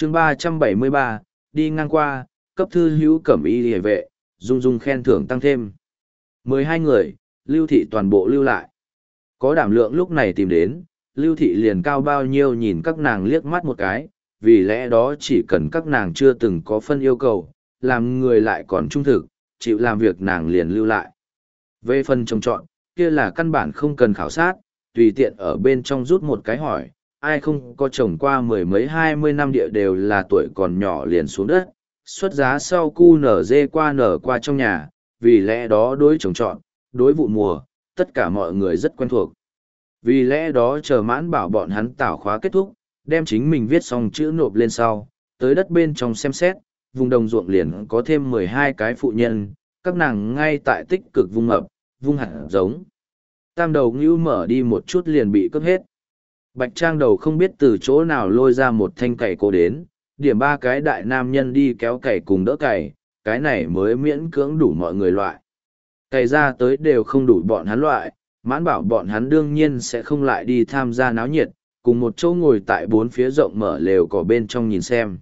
chương 373, đi ngang qua, cấp thư hữu cẩm y hề vệ, dung dung khen thưởng tăng thêm. 12 người, Lưu Thị toàn bộ lưu lại. Có đảm lượng lúc này tìm đến, Lưu Thị liền cao bao nhiêu nhìn các nàng liếc mắt một cái, vì lẽ đó chỉ cần các nàng chưa từng có phân yêu cầu, làm người lại còn trung thực, chịu làm việc nàng liền lưu lại. Về phần trồng trọt, kia là căn bản không cần khảo sát, tùy tiện ở bên trong rút một cái hỏi, ai không có trồng qua mười mấy 20 năm địa đều là tuổi còn nhỏ liền xuống đất, xuất giá sau cu nở dê qua nở qua trong nhà, vì lẽ đó đối trồng trọt, đối vụ mùa, tất cả mọi người rất quen thuộc. Vì lẽ đó chờ Mãn Bảo bọn hắn tảo khóa kết thúc, đem chính mình viết xong chữ nộp lên sau, tới đất bên trong xem xét, vùng đồng ruộng liền có thêm 12 cái phụ nhân, các nàng ngay tại tích cực vung mập, vung hạt giống. Tam đầu ngưu mở đi một chút liền bị cướp hết. Bạch Trang đầu không biết từ chỗ nào lôi ra một thanh cày cô đến, điểm 3 cái đại nam nhân đi kéo cày cùng đỡ cày, cái này mới miễn cưỡng đủ mọi người loại. Cày ra tới đều không đủ bọn hắn loại, Mãn Bảo bọn hắn đương nhiên sẽ không lại đi tham gia náo nhiệt, cùng một chỗ ngồi tại 4 phía rộng mở lều cỏ bên trong nhìn xem.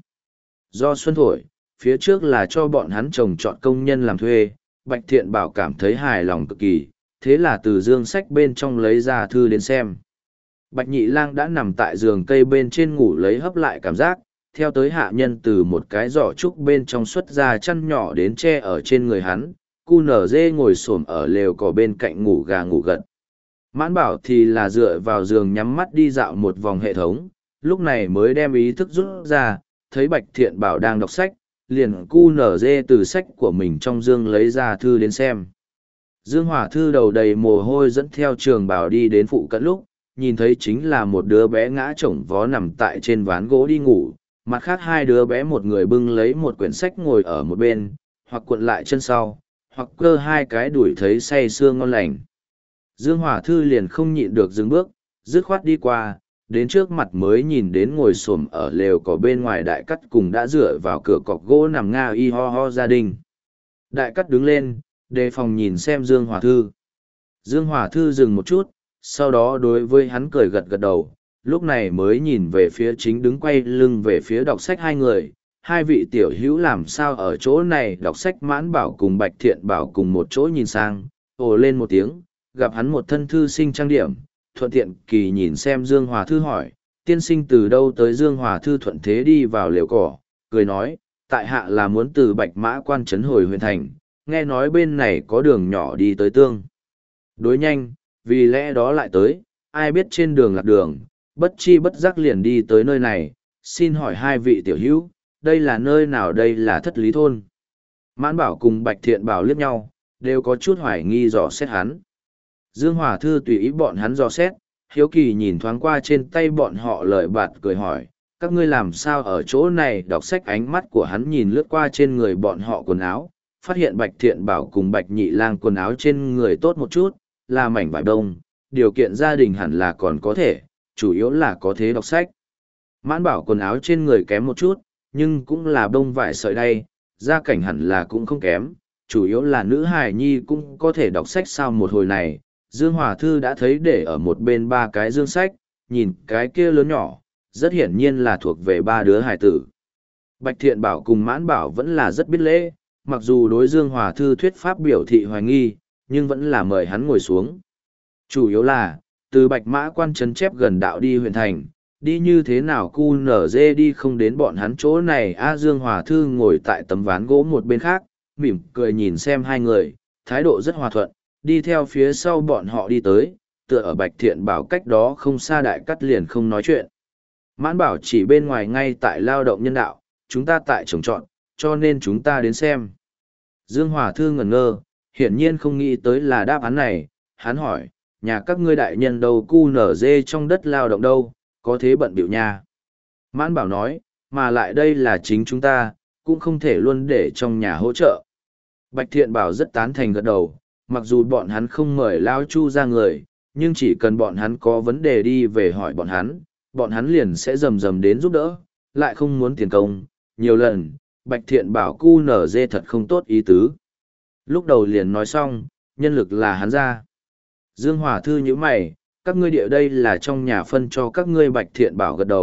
Do xuân thổi, phía trước là cho bọn hắn trồng trọt công nhân làm thuê, Bạch Thiện Bảo cảm thấy hài lòng cực kỳ, thế là từ dương sách bên trong lấy ra thư đến xem. Bạch Nhị Lang đã nằm tại giường cây bên trên ngủ lấy hấp lại cảm giác, theo tới hạ nhân từ một cái giỏ trúc bên trong xuất ra chăn nhỏ đến che ở trên người hắn, cu nở dê ngồi xổm ở lều cỏ bên cạnh ngủ gà ngủ gật. Mãn Bảo thì là dựa vào giường nhắm mắt đi dạo một vòng hệ thống, lúc này mới đem ý thức rút ra, thấy Bạch Thiện Bảo đang đọc sách, liền cu nở dê từ sách của mình trong dương lấy ra thư đến xem. Dương Hỏa Thư đầu đầy mồ hôi dẫn theo Trường Bảo đi đến phụ cận lúc, nhìn thấy chính là một đứa bé ngã chồng vó nằm tại trên ván gỗ đi ngủ, mặt khác 2 đứa bé một người bưng lấy một quyển sách ngồi ở một bên, hoặc cuộn lại chân sau, hoặc cơ 2 cái đuổi thấy say sưa ngon lành. Dương Hỏa Thư liền không nhịn được dừng bước, dứt khoát đi qua, đến trước mặt mới nhìn đến ngồi xổm ở lều cỏ bên ngoài Đại Cắt cùng đã dựa vào cửa cọc gỗ nằm nga y ho ho gia đình. Đại Cắt đứng lên, đề phòng nhìn xem Dương Hỏa Thư. Dương Hỏa Thư dừng một chút, sau đó đối với hắn cười gật gật đầu, lúc này mới nhìn về phía chính đứng quay lưng về phía đọc sách 2 người. 2 vị tiểu hữu làm sao ở chỗ này đọc sách. Mãn Bảo cùng Bạch Thiện Bảo cùng một chỗ nhìn sang, ồ lên một tiếng, gặp hắn một thân thư sinh trang điểm, thuận tiện kỳ nhìn xem Dương Hòa Thư hỏi, tiên sinh từ đâu tới. Dương Hòa Thư thuận thế đi vào lều cỏ, cười nói, tại hạ là muốn từ Bạch Mã Quan trấn hồi huyện thành, nghe nói bên này có đường nhỏ đi tới tương đối nhanh, vì lẽ đó lại tới, ai biết trên đường lạc đường, bất chi bất giác liền đi tới nơi này, xin hỏi 2 vị tiểu hữu, đây là nơi nào? Đây là Thất Lý Thôn. Mãn Bảo cùng Bạch Thiện Bảo liếc nhau, đều có chút hoài nghi dò xét hắn. Dương Hòa Thư tùy ý bọn hắn dò xét, hiếu kỳ nhìn thoáng qua trên tay bọn họ lợi bạt cười hỏi, các ngươi làm sao ở chỗ này đọc sách. Ánh mắt của hắn nhìn lướt qua trên người bọn họ quần áo, phát hiện Bạch Thiện Bảo cùng Bạch Nhị Lang quần áo trên người tốt một chút, là mảnh vải đông, điều kiện gia đình hẳn là còn có thể, chủ yếu là có thế đọc sách. Mãn Bảo quần áo trên người kém một chút, nhưng cũng là bông vải sợi đay, gia cảnh hẳn là cũng không kém, chủ yếu là nữ hài nhi cũng có thể đọc sách. Sau một hồi này, Dương Hòa Thư đã thấy để ở một bên 3 cái dương sách, nhìn cái kia lớn nhỏ, rất hiển nhiên là thuộc về 3 đứa hài tử. Bạch Thiện Bảo cùng Mãn Bảo vẫn là rất biết lễ, mặc dù đối Dương Hòa Thư thuyết pháp biểu thị hoài nghi, nhưng vẫn là mời hắn ngồi xuống. Chủ yếu là, từ Bạch Mã Quan trấn chép gần đạo đi huyện thành, đi như thế nào cu nở dê đi không đến bọn hắn chỗ này. Dương Hòa Thư ngồi tại tấm ván gỗ một bên khác, mỉm cười nhìn xem 2 người, thái độ rất hòa thuận, đi theo phía sau bọn họ đi tới, tựa ở Bạch Thiện Bảo cách đó không xa. Đại Cắt liền không nói chuyện. Mãn Bảo chỉ bên ngoài ngay tại lao động nhân đạo, chúng ta tại trồng trọt, cho nên chúng ta đến xem. Dương Hòa Thư ngẩn ngơ, hiển nhiên không nghĩ tới là đáp án này, hắn hỏi, nhà các ngươi đại nhân đâu? Cu nở dê trong đất lao động đâu, có thế bận biểu nha. Mãn Bảo nói, mà lại đây là chính chúng ta, cũng không thể luôn để trong nhà hỗ trợ. Bạch Thiện Bảo rất tán thành gật đầu, mặc dù bọn hắn không mời Lao Chu ra người, nhưng chỉ cần bọn hắn có vấn đề đi về hỏi bọn hắn liền sẽ rầm rầm đến giúp đỡ, lại không muốn tiền công. Nhiều lần, Bạch Thiện Bảo cu nở dê thật không tốt ý tứ. Lúc đầu liền nói xong, nhân lực là hắn ra. Dương Hòa Thư nhíu mày, các ngươi địa đây là trong nhà phân cho các ngươi. Bạch Thiện Bảo gật đầu,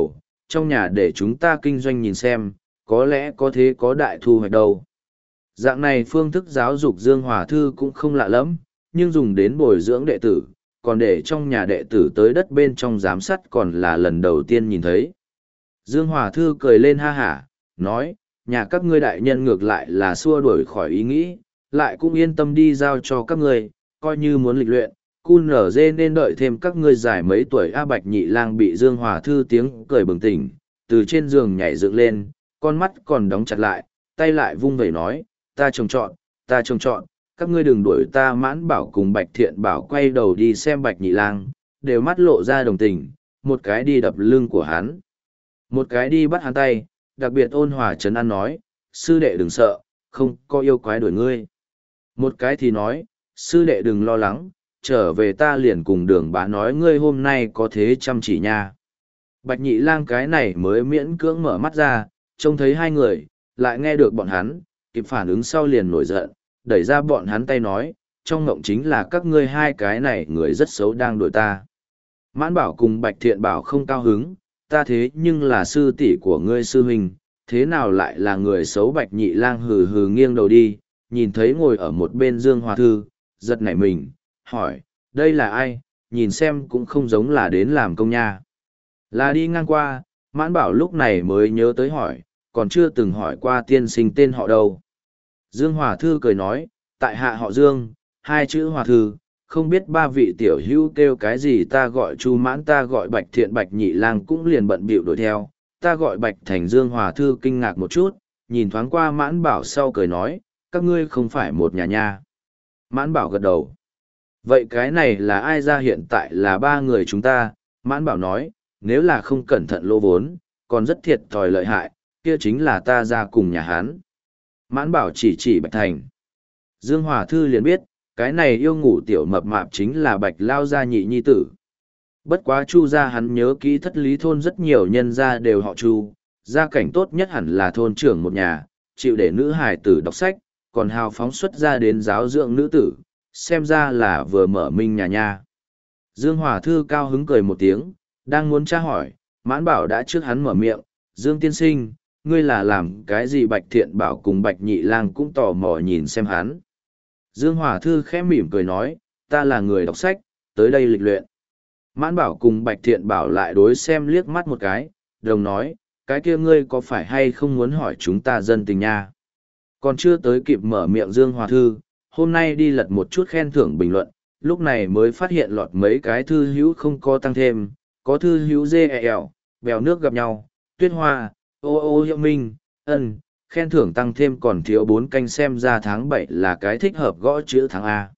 trong nhà để chúng ta kinh doanh nhìn xem, có lẽ có thế có đại thu hoạch đâu. Dạng này phương thức giáo dục Dương Hòa Thư cũng không lạ lắm, nhưng dùng đến bồi dưỡng đệ tử, còn để trong nhà đệ tử tới đất bên trong giám sát còn là lần đầu tiên nhìn thấy. Dương Hòa Thư cười lên ha hả, nói, nhà các ngươi đại nhân ngược lại là xua đuổi khỏi ý nghĩ, lại cũng yên tâm đi giao cho các ngươi, coi như muốn lịch luyện, cun nở dê nên đợi thêm các ngươi dài mấy tuổi. A Bạch Nhị Lang bị Dương Hòa Thư tiếng cười bừng tỉnh, từ trên giường nhảy dựng lên, con mắt còn đóng chặt lại, tay lại vung vẩy nói, ta trông chọn, các ngươi đừng đuổi ta. Mãn Bảo cùng Bạch Thiện Bảo quay đầu đi xem Bạch Nhị Lang, đều mắt lộ ra đồng tình, một cái đi đập lưng của hắn, một cái đi bắt hắn tay, đặc biệt ôn hòa trấn an nói, sư đệ đừng sợ, không có yêu quái đuổi ngươi. Một cái thì nói, sư đệ đừng lo lắng, trở về ta liền cùng Đường Bá nói ngươi hôm nay có thế chăm chỉ nha. Bạch Nhị Lang cái này mới miễn cưỡng mở mắt ra, trông thấy hai người, lại nghe được bọn hắn, kịp phản ứng sau liền nổi giận, đẩy ra bọn hắn tay nói, trong ngộng chính là các ngươi hai cái này người rất xấu đang đuổi ta. Mãn Bảo cùng Bạch Thiện Bảo không cao hứng, ta thế nhưng là sư tỷ của ngươi sư huynh, thế nào lại là người xấu. Bạch Nhị Lang hừ hừ nghiêng đầu đi, nhìn thấy ngồi ở một bên Dương Hòa Thư, giật nảy mình, hỏi, đây là ai, nhìn xem cũng không giống là đến làm công nha. Là đi ngang qua, Mãn Bảo lúc này mới nhớ tới hỏi, còn chưa từng hỏi qua tiên sinh tên họ đâu. Dương Hòa Thư cười nói, tại hạ họ Dương, hai chữ Hòa Thư, không biết ba vị tiểu hữu kêu cái gì. Ta gọi Chu Mãn, ta gọi Bạch Thiện. Bạch Nhị Lang cũng liền bận bịu đuổi theo, ta gọi Bạch Thành. Dương Hòa Thư kinh ngạc một chút, nhìn thoáng qua Mãn Bảo sau cười nói, các ngươi không phải một nhà nha. Mãn Bảo gật đầu. Vậy cái này là ai ra? Hiện tại là ba người chúng ta. Mãn Bảo nói, nếu là không cẩn thận lỗ vốn, còn rất thiệt thòi lợi hại, kia chính là ta ra cùng nhà Hán. Mãn Bảo chỉ Bạch Thành. Dương Hòa Thư liền biết, cái này yêu ngủ tiểu mập mạp chính là Bạch Lao gia nhị nhi tử. Bất quá Chu gia hắn nhớ kỹ Thất Lý thôn rất nhiều nhân gia đều họ Chu, gia cảnh tốt nhất hẳn là thôn trưởng một nhà, chịu để nữ hài tử đọc sách, còn hào phóng xuất ra đến giáo dưỡng nữ tử, xem ra là vừa mở minh nhà nha. Dương Hòa Thư cao hứng cười một tiếng, đang muốn tra hỏi, Mãn Bảo đã trước hắn mở miệng, Dương tiên sinh, ngươi là làm cái gì? Bạch Thiện Bảo cùng Bạch Nhị Lang cũng tò mò nhìn xem hắn. Dương Hòa Thư khẽ mỉm cười nói, ta là người đọc sách, tới đây lịch luyện. Mãn Bảo cùng Bạch Thiện Bảo lại đối xem liếc mắt một cái, đồng nói, cái kia ngươi có phải hay không muốn hỏi chúng ta dân tình nha? Còn chưa tới kịp mở miệng Dương Hòa Thư, hôm nay đi lật một chút khen thưởng bình luận, lúc này mới phát hiện lọt mấy cái thư hữu không có tăng thêm, có thư hữu GEL, bèo nước gặp nhau, Tuyết Hoa, ô Hiệu Minh, khen thưởng tăng thêm còn thiếu 4 canh, xem ra tháng 7 là cái thích hợp gõ chữ tháng A.